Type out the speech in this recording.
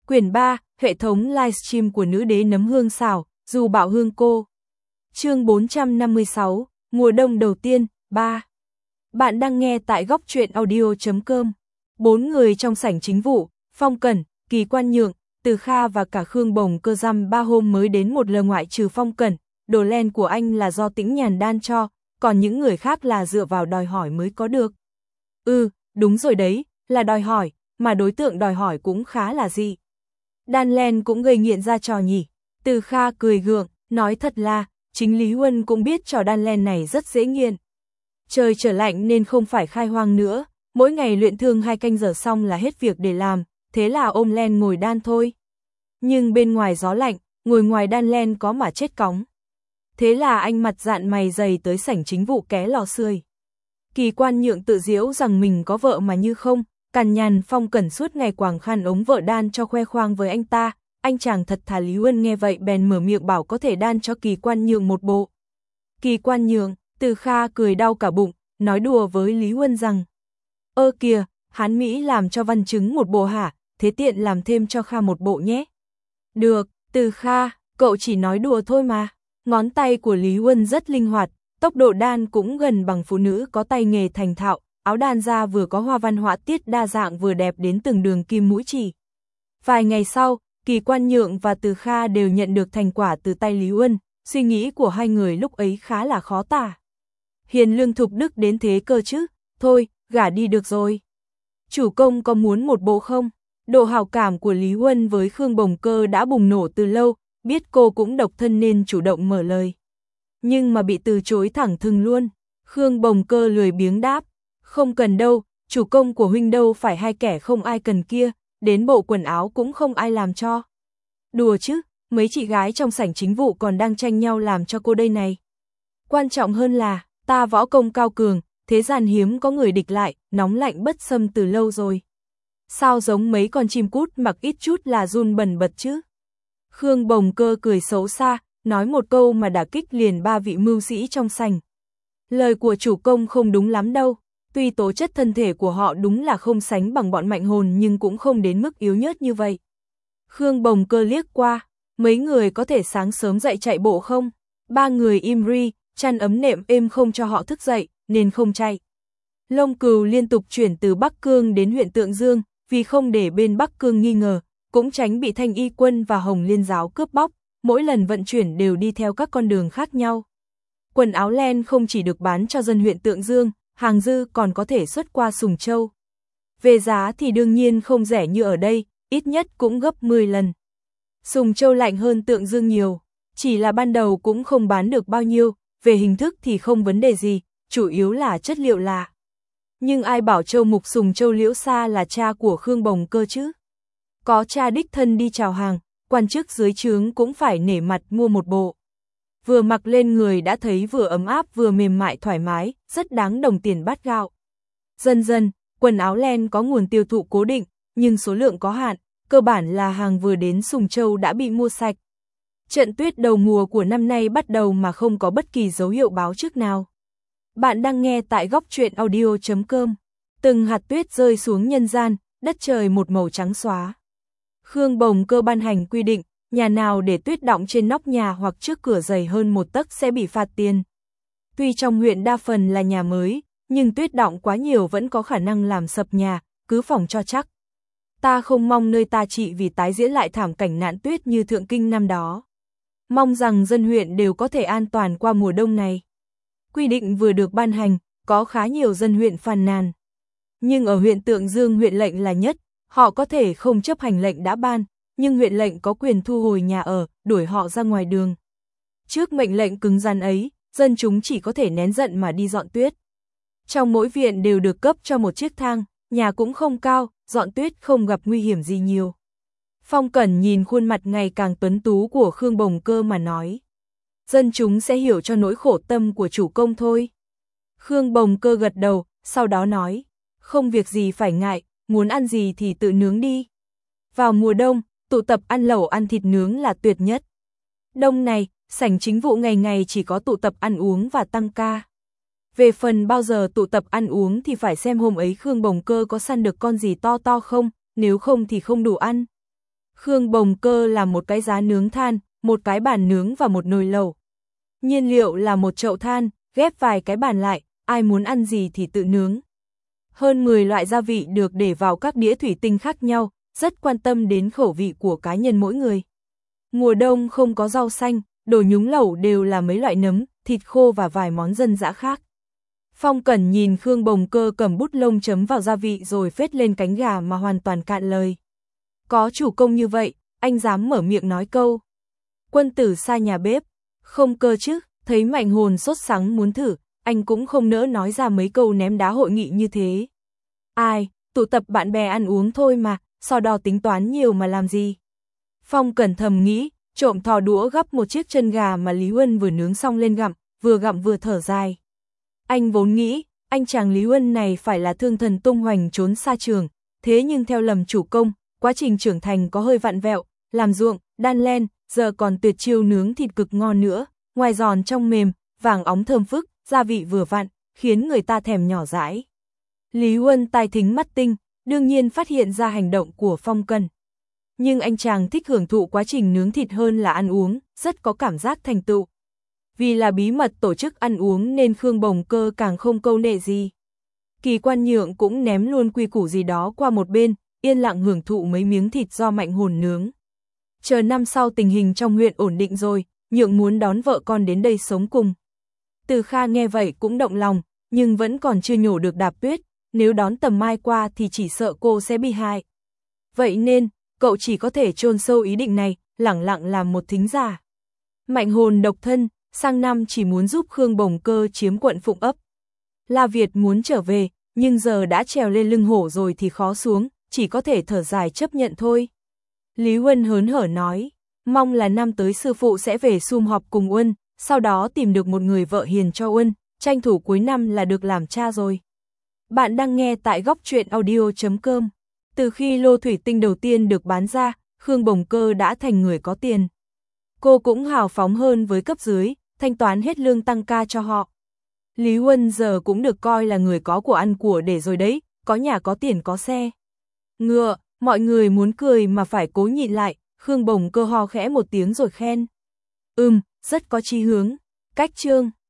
Quyển 3, hệ thống livestream của nữ đế nấm hương xào, dù bảo hương cô. Chương 456, mùa đông đầu tiên, 3. Bạn đang nghe tại góc truyện audio.com. 4 người trong sảnh chính vụ, Phong Cẩn, Kỳ Quan Nhượng, Từ Kha và cả Khương Bồng Cơ dăm 3 hôm mới đến một lần, ngoại trừ Phong Cẩn, đồ len của anh là do Tĩnh Nhàn đan cho, còn những người khác là dựa vào đòi hỏi mới có được. Đúng rồi đấy, là đòi hỏi, mà đối tượng đòi hỏi cũng khá là dị. Đan len cũng gây nghiện ra trò nhỉ. Từ Kha cười gượng, nói thật là, chính Lý Huân cũng biết trò đan len này rất dễ nghiện. Trời trở lạnh nên không phải khai hoang nữa, mỗi ngày luyện thương 2 canh giờ xong là hết việc để làm, thế là ôm len ngồi đan thôi. Nhưng bên ngoài gió lạnh, ngồi ngoài đan len có mà chết cóng. Thế là anh mặt dạn mày dày tới sảnh chính vụ ké lò sưởi. Kỳ Quan Nhượng tự giễu rằng mình có vợ mà như không, cằn nhằn. Phong Cẩn suốt ngày quàng khăn ống vợ đan cho khoe khoang với anh ta, anh chàng thật thà. Lý Huân nghe vậy bèn mở miệng bảo có thể đan cho Kỳ Quan Nhượng một bộ. Kỳ Quan Nhượng, Từ Kha cười đau cả bụng, nói đùa với Lý Huân rằng: "Ơ kìa, Hán Mỹ làm cho Văn Chứng một bộ hả, thế tiện làm thêm cho Kha một bộ nhé." "Được, Từ Kha, cậu chỉ nói đùa thôi mà." Ngón tay của Lý Huân rất linh hoạt, tốc độ đan cũng gần bằng phụ nữ có tay nghề thành thạo, áo đan ra vừa có hoa văn họa tiết đa dạng vừa đẹp đến từng đường kim mũi chỉ. Vài ngày sau, Kỳ Quan Nhượng và Từ Kha đều nhận được thành quả từ tay Lý Huân, suy nghĩ của hai người lúc ấy khá là khó tả. Hiền lương thục đức đến thế cơ chứ, thôi, gả đi được rồi. Chủ công có muốn một bộ không? Độ hảo cảm của Lý Huân với Khương Bồng Cơ đã bùng nổ từ lâu, biết cô cũng độc thân nên chủ động mở lời. Nhưng mà bị từ chối thẳng thừng luôn. Khương Bồng Cơ lười biếng đáp: "Không cần đâu, chủ công của huynh đâu phải hai kẻ không ai cần kia, đến bộ quần áo cũng không ai làm cho." "Đùa chứ, mấy chị gái trong sảnh chính vụ còn đang tranh nhau làm cho cô đây này. Quan trọng hơn là, ta võ công cao cường, thế gian hiếm có người địch lại, nóng lạnh bất xâm từ lâu rồi. Sao giống mấy con chim cút mặc ít chút là run bần bật chứ?" Khương Bồng Cơ cười xấu xa, nói một câu mà đả kích liền 3 vị mưu sĩ trong sảnh. Lời của chủ công không đúng lắm đâu, tuy tố chất thân thể của họ đúng là không sánh bằng bọn mạnh hồn nhưng cũng không đến mức yếu nhớt như vậy. Khương Bồng Cơ liếc qua, mấy người có thể sáng sớm dậy chạy bộ không? 3 người im ri, chăn ấm nệm êm không cho họ thức dậy, nên không chạy. Lông Cừu liên tục chuyển từ Bắc Cương đến huyện Tượng Dương, vì không để bên Bắc Cương nghi ngờ, cũng tránh bị Thanh Y quân và Hồng Liên giáo cướp bóc, mỗi lần vận chuyển đều đi theo các con đường khác nhau. Quần áo len không chỉ được bán cho dân huyện Tượng Dương, hàng dư còn có thể xuất qua Sùng Châu. Về giá thì đương nhiên không rẻ như ở đây, ít nhất cũng gấp 10 lần. Sùng Châu lạnh hơn Tượng Dương nhiều, chỉ là ban đầu cũng không bán được bao nhiêu, về hình thức thì không vấn đề gì, chủ yếu là chất liệu lạ. Nhưng ai bảo Châu Mục Sùng Châu Liễu Sa là cha của Khương Bồng Cơ chứ? Có cha đích thân đi chào hàng, quan chức dưới trướng cũng phải nể mặt mua một bộ. Vừa mặc lên người đã thấy vừa ấm áp vừa mềm mại thoải mái, rất đáng đồng tiền bát gạo. Dần dần, quần áo len có nguồn tiêu thụ cố định, nhưng số lượng có hạn, cơ bản là hàng vừa đến Sùng Châu đã bị mua sạch. Trận tuyết đầu mùa của năm nay bắt đầu mà không có bất kỳ dấu hiệu báo trước nào. Bạn đang nghe tại góc truyện audio.com. Từng hạt tuyết rơi xuống nhân gian, đất trời một màu trắng xóa. Khương Bồng Cơ ban hành quy định, nhà nào để tuyết đọng trên nóc nhà hoặc trước cửa dày hơn 1 tấc sẽ bị phạt tiền. Tuy trong huyện đa phần là nhà mới, nhưng tuyết đọng quá nhiều vẫn có khả năng làm sập nhà, cứ phòng cho chắc. Ta không mong nơi ta trị vì tái diễn lại thảm cảnh nạn tuyết như Thượng Kinh năm đó. Mong rằng dân huyện đều có thể an toàn qua mùa đông này. Quy định vừa được ban hành, có khá nhiều dân huyện phàn nàn. Nhưng ở huyện Tượng Dương huyện lệnh là nhất, họ có thể không chấp hành lệnh đã ban, nhưng huyện lệnh có quyền thu hồi nhà ở, đuổi họ ra ngoài đường. Trước mệnh lệnh cứng rắn ấy, dân chúng chỉ có thể nén giận mà đi dọn tuyết. Trong mỗi viện đều được cấp cho một chiếc thang, nhà cũng không cao, dọn tuyết không gặp nguy hiểm gì nhiều. Phong Cẩn nhìn khuôn mặt ngày càng tuấn tú của Khương Bồng Cơ mà nói: "Dân chúng sẽ hiểu cho nỗi khổ tâm của chủ công thôi." Khương Bồng Cơ gật đầu, sau đó nói: "Không việc gì phải ngại, muốn ăn gì thì tự nướng đi. Vào mùa đông, tụ tập ăn lẩu ăn thịt nướng là tuyệt nhất. Đông này, sảnh chính vụ ngày ngày chỉ có tụ tập ăn uống và tăng ca. Về phần bao giờ tụ tập ăn uống thì phải xem hôm ấy Khương Bồng Cơ có săn được con gì to to không, nếu không thì không đủ ăn." Khương Bồng Cơ làm một cái giá nướng than, một cái bàn nướng và một nồi lẩu. Nhiên liệu là một chậu than, ghép vài cái bàn lại, ai muốn ăn gì thì tự nướng. Hơn 10 loại gia vị được để vào các đĩa thủy tinh khác nhau, rất quan tâm đến khẩu vị của cá nhân mỗi người. Mùa đông không có rau xanh, đồ nhúng lẩu đều là mấy loại nấm, thịt khô và vài món dân dã khác. Phong Cẩn nhìn Khương Bồng Cơ cầm bút lông chấm vào gia vị rồi phết lên cánh gà mà hoàn toàn cạn lời. Có chủ công như vậy, anh dám mở miệng nói câu. Quân tử xa nhà bếp, không cơ chứ, thấy Mạnh Hồn sốt sắng muốn thử, anh cũng không nỡ nói ra mấy câu ném đá hội nghị như thế. Ai, tụ tập bạn bè ăn uống thôi mà, so đo tính toán nhiều mà làm gì. Phong Cẩn thầm nghĩ, trộm thò đũa gắp một chiếc chân gà mà Lý Huân vừa nướng xong lên gặm vừa thở dài. Anh vốn nghĩ, anh chàng Lý Huân này phải là thương thần tung hoành trốn xa trường, thế nhưng theo lầm chủ công, quá trình trưởng thành có hơi vặn vẹo, làm ruộng, đan len, giờ còn tuyệt chiêu nướng thịt cực ngon nữa, ngoài giòn trong mềm, vàng óng thơm phức, gia vị vừa vặn, khiến người ta thèm nhỏ dãi. Lý Huân tai thính mắt tinh, đương nhiên phát hiện ra hành động của Phong Cẩn. Nhưng anh chàng thích hưởng thụ quá trình nướng thịt hơn là ăn uống, rất có cảm giác thành tựu. Vì là bí mật tổ chức ăn uống nên Khương Bồng Cơ càng không câu nệ gì. Kỳ Quan Nhượng cũng ném luôn quy củ gì đó qua một bên, yên lặng hưởng thụ mấy miếng thịt do Mạnh Hồn nướng. Chờ năm sau tình hình trong huyện ổn định rồi, Nhượng muốn đón vợ con đến đây sống cùng. Từ Kha nghe vậy cũng động lòng, nhưng vẫn còn chưa nhổ được đạp tuyết, nếu đón Tầm Mai qua thì chỉ sợ cô sẽ bị hại. Vậy nên, cậu chỉ có thể chôn sâu ý định này, lẳng lặng làm một thính giả. Mạnh Hồn độc thân, sang năm chỉ muốn giúp Khương Bồng Cơ chiếm quận Phụng Ấp. La Việt muốn trở về, nhưng giờ đã trèo lên lưng hổ rồi thì khó xuống, chỉ có thể thở dài chấp nhận thôi. Lý Huân hớn hở nói, mong là năm tới sư phụ sẽ về sum họp cùng Uân, sau đó tìm được một người vợ hiền cho Uân, tranh thủ cuối năm là được làm cha rồi. Bạn đang nghe tại góc truyện audio.com. Từ khi lô thủy tinh đầu tiên được bán ra, Khương Bồng Cơ đã thành người có tiền. Cô cũng hào phóng hơn với cấp dưới, thanh toán hết lương tăng ca cho họ. Lý Huân giờ cũng được coi là người có của ăn của để rồi đấy, có nhà có tiền có xe. Ngựa, mọi người muốn cười mà phải cố nhịn lại, Khương Bồng Cơ ho khẽ một tiếng rồi khen. Rất có chí hướng. Cách chương.